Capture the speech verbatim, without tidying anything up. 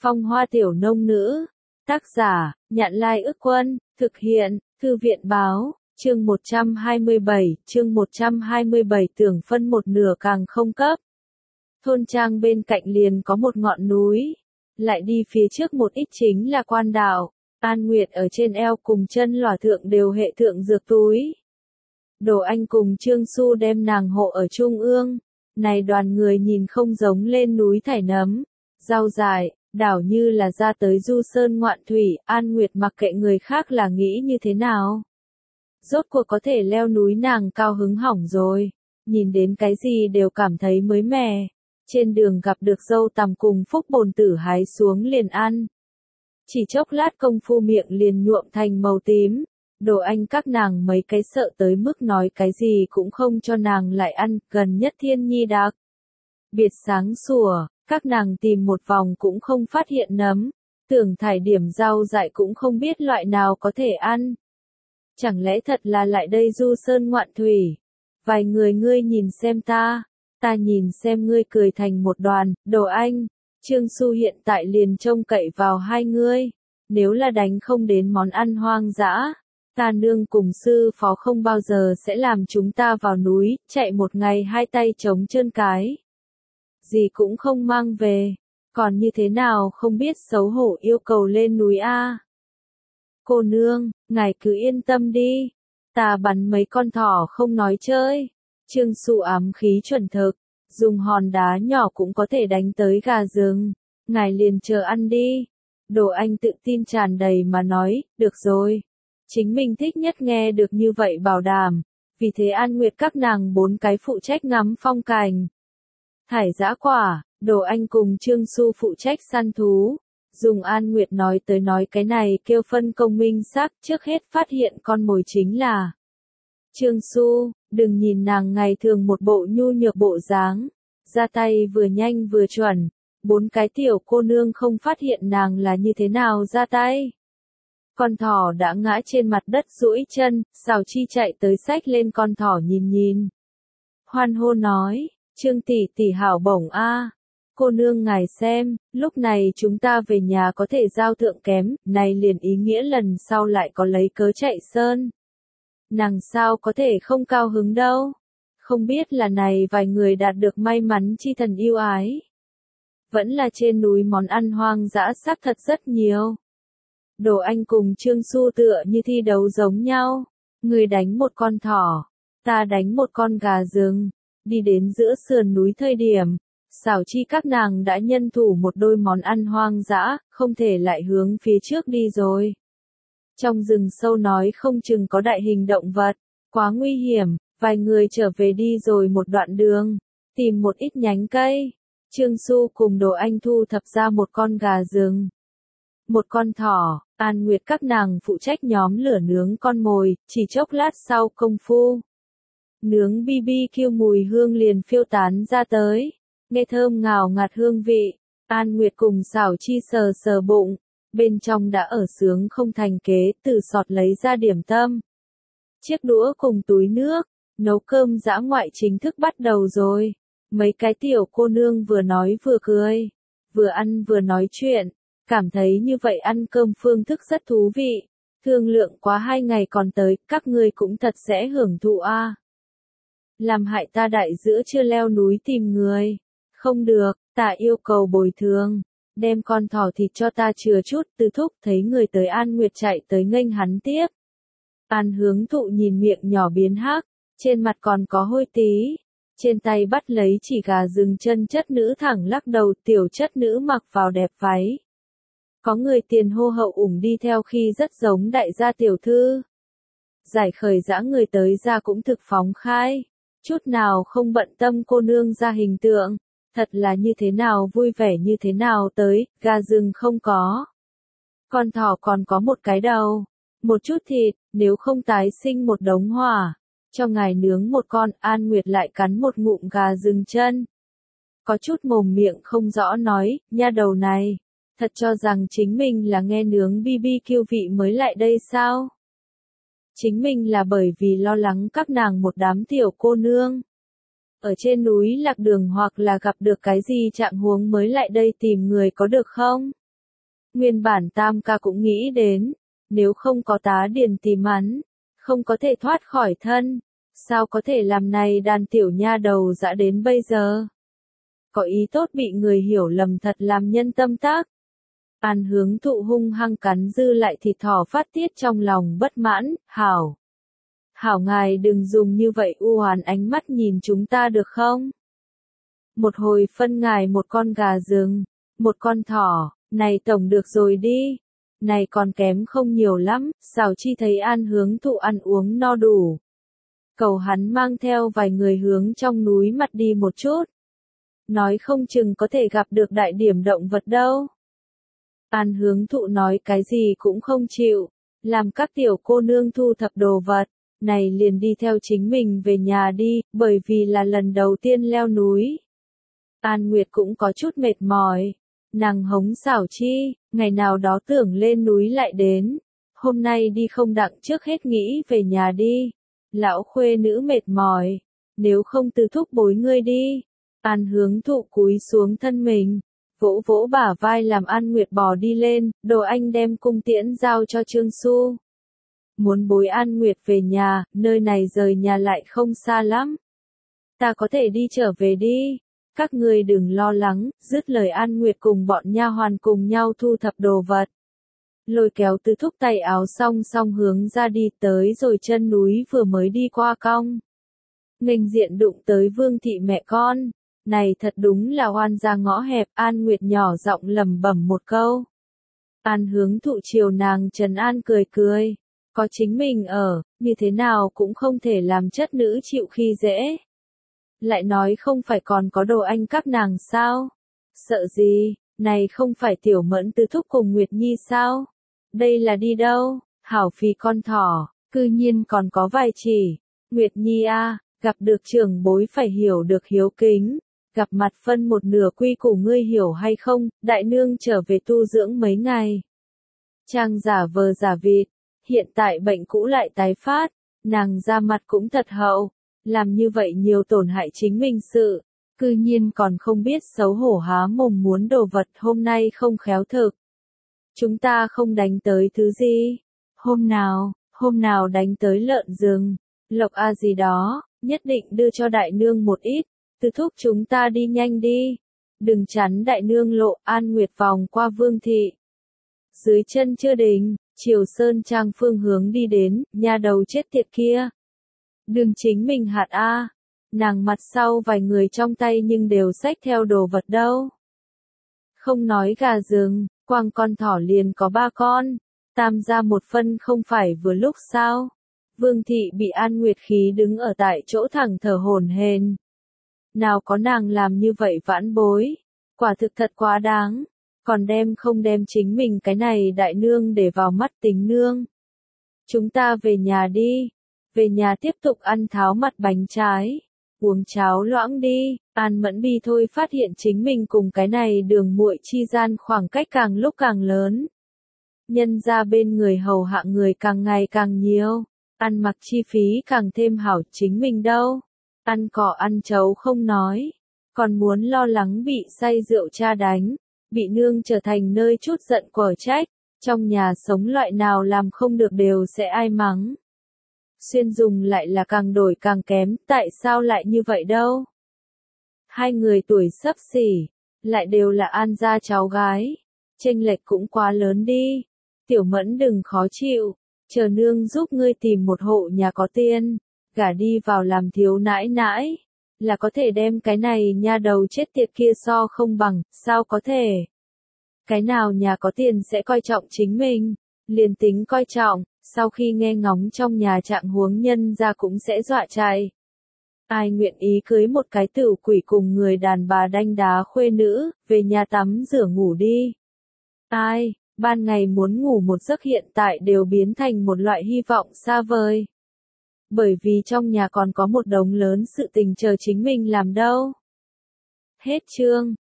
Phong hoa tiểu nông nữ. Tác giả, Nhạn Lai Ức Quân, thực hiện, Thư viện báo, chương một trăm hai mươi bảy, chương một trăm hai mươi bảy tưởng phân một nửa càng không cấp. Thôn trang bên cạnh liền có một ngọn núi, lại đi phía trước một ít chính là quan đạo, An Nguyệt ở trên eo cùng chân lỏa thượng đều hệ thượng dược túi. Đồ Anh cùng Trương Xu đem nàng hộ ở trung ương, này đoàn người nhìn không giống lên núi thải nấm, rau dại, đảo như là ra tới du sơn ngoạn thủy. An Nguyệt mặc kệ người khác là nghĩ như thế nào. Rốt cuộc có thể leo núi nàng cao hứng hỏng rồi, nhìn đến cái gì đều cảm thấy mới mẻ. Trên đường gặp được dâu tằm cùng phúc bồn tử hái xuống liền ăn. Chỉ chốc lát công phu miệng liền nhuộm thành màu tím. Đồ Anh các nàng mấy cái sợ tới mức nói cái gì cũng không cho nàng lại ăn, gần nhất thiên nhi đặc. Biệt sáng sủa, các nàng tìm một vòng cũng không phát hiện nấm, tưởng thải điểm rau dại cũng không biết loại nào có thể ăn. Chẳng lẽ thật là lại đây du sơn ngoạn thủy? Vài người ngươi nhìn xem ta, ta nhìn xem ngươi cười thành một đoàn. Đồ Anh, Trương Xu hiện tại liền trông cậy vào hai ngươi, nếu là đánh không đến món ăn hoang dã, ta nương cùng sư phó không bao giờ sẽ làm chúng ta vào núi, chạy một ngày hai tay trống trơn cái. Gì cũng không mang về, còn như thế nào không biết xấu hổ yêu cầu lên núi a. Cô nương, ngài cứ yên tâm đi, ta bắn mấy con thỏ không nói chơi. Trương Xu ám khí chuẩn thực, dùng hòn đá nhỏ cũng có thể đánh tới gà rừng, ngài liền chờ ăn đi. Đồ Anh tự tin tràn đầy mà nói, được rồi. Chính mình thích nhất nghe được như vậy bảo đảm, vì thế An Nguyệt các nàng bốn cái phụ trách ngắm phong cảnh. Thải dã quả, Đồ Anh cùng Trương Xu phụ trách săn thú. Dùng An Nguyệt nói tới nói cái này kêu phân công minh xác, trước hết phát hiện con mồi chính là Trương Xu. Đừng nhìn nàng ngày thường một bộ nhu nhược bộ dáng, ra tay vừa nhanh vừa chuẩn, bốn cái tiểu cô nương không phát hiện nàng là như thế nào ra tay. Con thỏ đã ngã trên mặt đất duỗi chân, Sào Chi chạy tới xách lên con thỏ nhìn nhìn. Hoan hô nói, Trương tỷ tỷ hảo bổng a, cô nương ngài xem, lúc này chúng ta về nhà có thể giao thượng kém, này liền ý nghĩa lần sau lại có lấy cớ chạy sơn. Nàng sao có thể không cao hứng đâu, không biết là này vài người đạt được may mắn chi thần yêu ái. Vẫn là trên núi món ăn hoang dã xác thật rất nhiều. Đồ Anh cùng Trương Xu tựa như thi đấu giống nhau, người đánh một con thỏ, ta đánh một con gà rừng. Đi đến giữa sườn núi thời điểm, Sào Chi các nàng đã nhân thủ một đôi món ăn hoang dã, không thể lại hướng phía trước đi rồi. Trong rừng sâu nói không chừng có đại hình động vật, quá nguy hiểm, vài người trở về đi rồi một đoạn đường, tìm một ít nhánh cây. Trương Xu cùng Đồ Anh thu thập ra một con gà rừng, một con thỏ. An Nguyệt các nàng phụ trách nhóm lửa nướng con mồi, chỉ chốc lát sau công phu. Nướng bi bi kiu mùi hương liền phiêu tán ra tới, nghe thơm ngào ngạt hương vị. An Nguyệt cùng Sào Chi sờ sờ bụng, bên trong đã ở sướng không thành kế, từ sọt lấy ra điểm tâm. Chiếc đũa cùng túi nước, nấu cơm dã ngoại chính thức bắt đầu rồi. Mấy cái tiểu cô nương vừa nói vừa cười, vừa ăn vừa nói chuyện, cảm thấy như vậy ăn cơm phương thức rất thú vị. Thương lượng quá hai ngày còn tới, các ngươi cũng thật sẽ hưởng thụ a. Làm hại ta đại giữa chưa leo núi tìm người. Không được, ta yêu cầu bồi thường. Đem con thỏ thịt cho ta chừa chút. Từ thúc thấy người tới An Nguyệt chạy tới nghênh hắn tiếp. An hướng thụ nhìn miệng nhỏ biến hắc, trên mặt còn có hôi tí. Trên tay bắt lấy chỉ gà rừng chân chất nữ thẳng lắc đầu, tiểu chất nữ mặc vào đẹp váy. Có người tiền hô hậu ủng đi theo khi rất giống đại gia tiểu thư. Giải khởi dã người tới ra cũng thực phóng khai, chút nào không bận tâm cô nương ra hình tượng, thật là như thế nào vui vẻ như thế nào tới, gà rừng không có. Con thỏ còn có một cái đầu, một chút thịt, nếu không tái sinh một đống hỏa, cho ngài nướng một con. An Nguyệt lại cắn một ngụm gà rừng chân. Có chút mồm miệng không rõ nói, nha đầu này, thật cho rằng chính mình là nghe nướng bi bi kiu vị mới lại đây sao? Chính mình là bởi vì lo lắng các nàng một đám tiểu cô nương. Ở trên núi lạc đường hoặc là gặp được cái gì trạng huống mới lại đây tìm người có được không? Nguyên bản Tam ca cũng nghĩ đến, nếu không có tá điền tìm hắn, không có thể thoát khỏi thân, sao có thể làm này đàn tiểu nha đầu dã đến bây giờ. Có ý tốt bị người hiểu lầm thật làm nhân tâm tác. An Hướng Thụ hung hăng cắn dư lại thịt thỏ phát tiết trong lòng bất mãn, hảo. Hảo ngài đừng dùng như vậy u oán ánh mắt nhìn chúng ta được không? Một hồi phân ngài một con gà rừng, một con thỏ, này tổng được rồi đi. Này còn kém không nhiều lắm, Sào Chi thấy An Hướng Thụ ăn uống no đủ. Cầu hắn mang theo vài người hướng trong núi mặt đi một chút. Nói không chừng có thể gặp được đại điểm động vật đâu. An Hướng Thụ nói cái gì cũng không chịu, làm các tiểu cô nương thu thập đồ vật, này liền đi theo chính mình về nhà đi, bởi vì là lần đầu tiên leo núi. An Nguyệt cũng có chút mệt mỏi, nàng hống Sào Chi, ngày nào đó tưởng lên núi lại đến, hôm nay đi không đặng trước hết nghĩ về nhà đi, lão khuê nữ mệt mỏi, nếu không từ thúc bối ngươi đi. An Hướng Thụ cúi xuống thân mình, vỗ vỗ bả vai làm An Nguyệt bò đi lên, đồ anh đem cung tiễn giao cho Trương Xu. Muốn bối An Nguyệt về nhà, nơi này rời nhà lại không xa lắm. Ta có thể đi trở về đi, các ngươi đừng lo lắng, dứt lời An Nguyệt cùng bọn nha hoàn cùng nhau thu thập đồ vật. Lôi kéo Từ Thúc tay áo song song hướng ra đi tới rồi chân núi vừa mới đi qua cong. Nghênh diện đụng tới Vương thị mẹ con. Này thật đúng là oan ra ngõ hẹp, An Nguyệt nhỏ giọng lẩm bẩm một câu. An Hướng Thụ chiều nàng trấn an cười cười, có chính mình ở, như thế nào cũng không thể làm chất nữ chịu khi dễ. Lại nói không phải còn có đồ anh các nàng sao? Sợ gì, này không phải Tiểu Mẫn Từ Thúc cùng Nguyệt Nhi sao? Đây là đi đâu? Hảo phì con thỏ, cư nhiên còn có vài chỉ. Nguyệt Nhi a, gặp được trưởng bối phải hiểu được hiếu kính. Gặp mặt phân một nửa quy củ ngươi hiểu hay không, đại nương trở về tu dưỡng mấy ngày. Trang giả vờ giả vịt, hiện tại bệnh cũ lại tái phát, nàng ra mặt cũng thật hậu, làm như vậy nhiều tổn hại chính mình sự, cư nhiên còn không biết xấu hổ há mồm muốn đồ vật hôm nay không khéo thực. Chúng ta không đánh tới thứ gì, hôm nào, hôm nào đánh tới lợn rừng, lộc a gì đó, nhất định đưa cho đại nương một ít. Từ Thúc chúng ta đi nhanh đi, đừng chắn đại nương lộ. An Nguyệt vòng qua Vương thị. Dưới chân chưa đình, chiều Sơn Trang phương hướng đi đến, nha đầu chết tiệt kia. Đường chính mình hạt a, nàng mặt sau vài người trong tay nhưng đều xách theo đồ vật đâu. Không nói gà rừng, quang con thỏ liền có ba con, tam ra một phân không phải vừa lúc sao. Vương thị bị An Nguyệt khí đứng ở tại chỗ thẳng thở hổn hển. Nào có nàng làm như vậy vãn bối, quả thực thật quá đáng, còn đem không đem chính mình cái này đại nương để vào mắt tính nương. Chúng ta về nhà đi, về nhà tiếp tục ăn tháo mặt bánh trái, uống cháo loãng đi. An Mẫn bi thôi phát hiện chính mình cùng cái này đường muội chi gian khoảng cách càng lúc càng lớn. Nhân ra bên người hầu hạ người càng ngày càng nhiều, ăn mặc chi phí càng thêm hảo, chính mình đâu. Ăn cỏ ăn chấu không nói, còn muốn lo lắng bị say rượu cha đánh, bị nương trở thành nơi chút giận quở trách, trong nhà sống loại nào làm không được đều sẽ ai mắng. Xuyên dùng lại là càng đổi càng kém, tại sao lại như vậy đâu? Hai người tuổi xấp xỉ, lại đều là An gia cháu gái, chênh lệch cũng quá lớn đi. Tiểu Mẫn đừng khó chịu, chờ nương giúp ngươi tìm một hộ nhà có tiền. Gả đi vào làm thiếu nãi nãi, là có thể đem cái này nha đầu chết tiệt kia so không bằng, sao có thể? Cái nào nhà có tiền sẽ coi trọng chính mình, liền tính coi trọng, sau khi nghe ngóng trong nhà trạng huống nhân ra cũng sẽ dọa chạy. Ai nguyện ý cưới một cái tửu quỷ cùng người đàn bà đanh đá khuê nữ, về nhà tắm rửa ngủ đi. Ai, ban ngày muốn ngủ một giấc hiện tại đều biến thành một loại hy vọng xa vời. Bởi vì trong nhà còn có một đống lớn sự tình chờ chính mình làm đâu. Hết chương.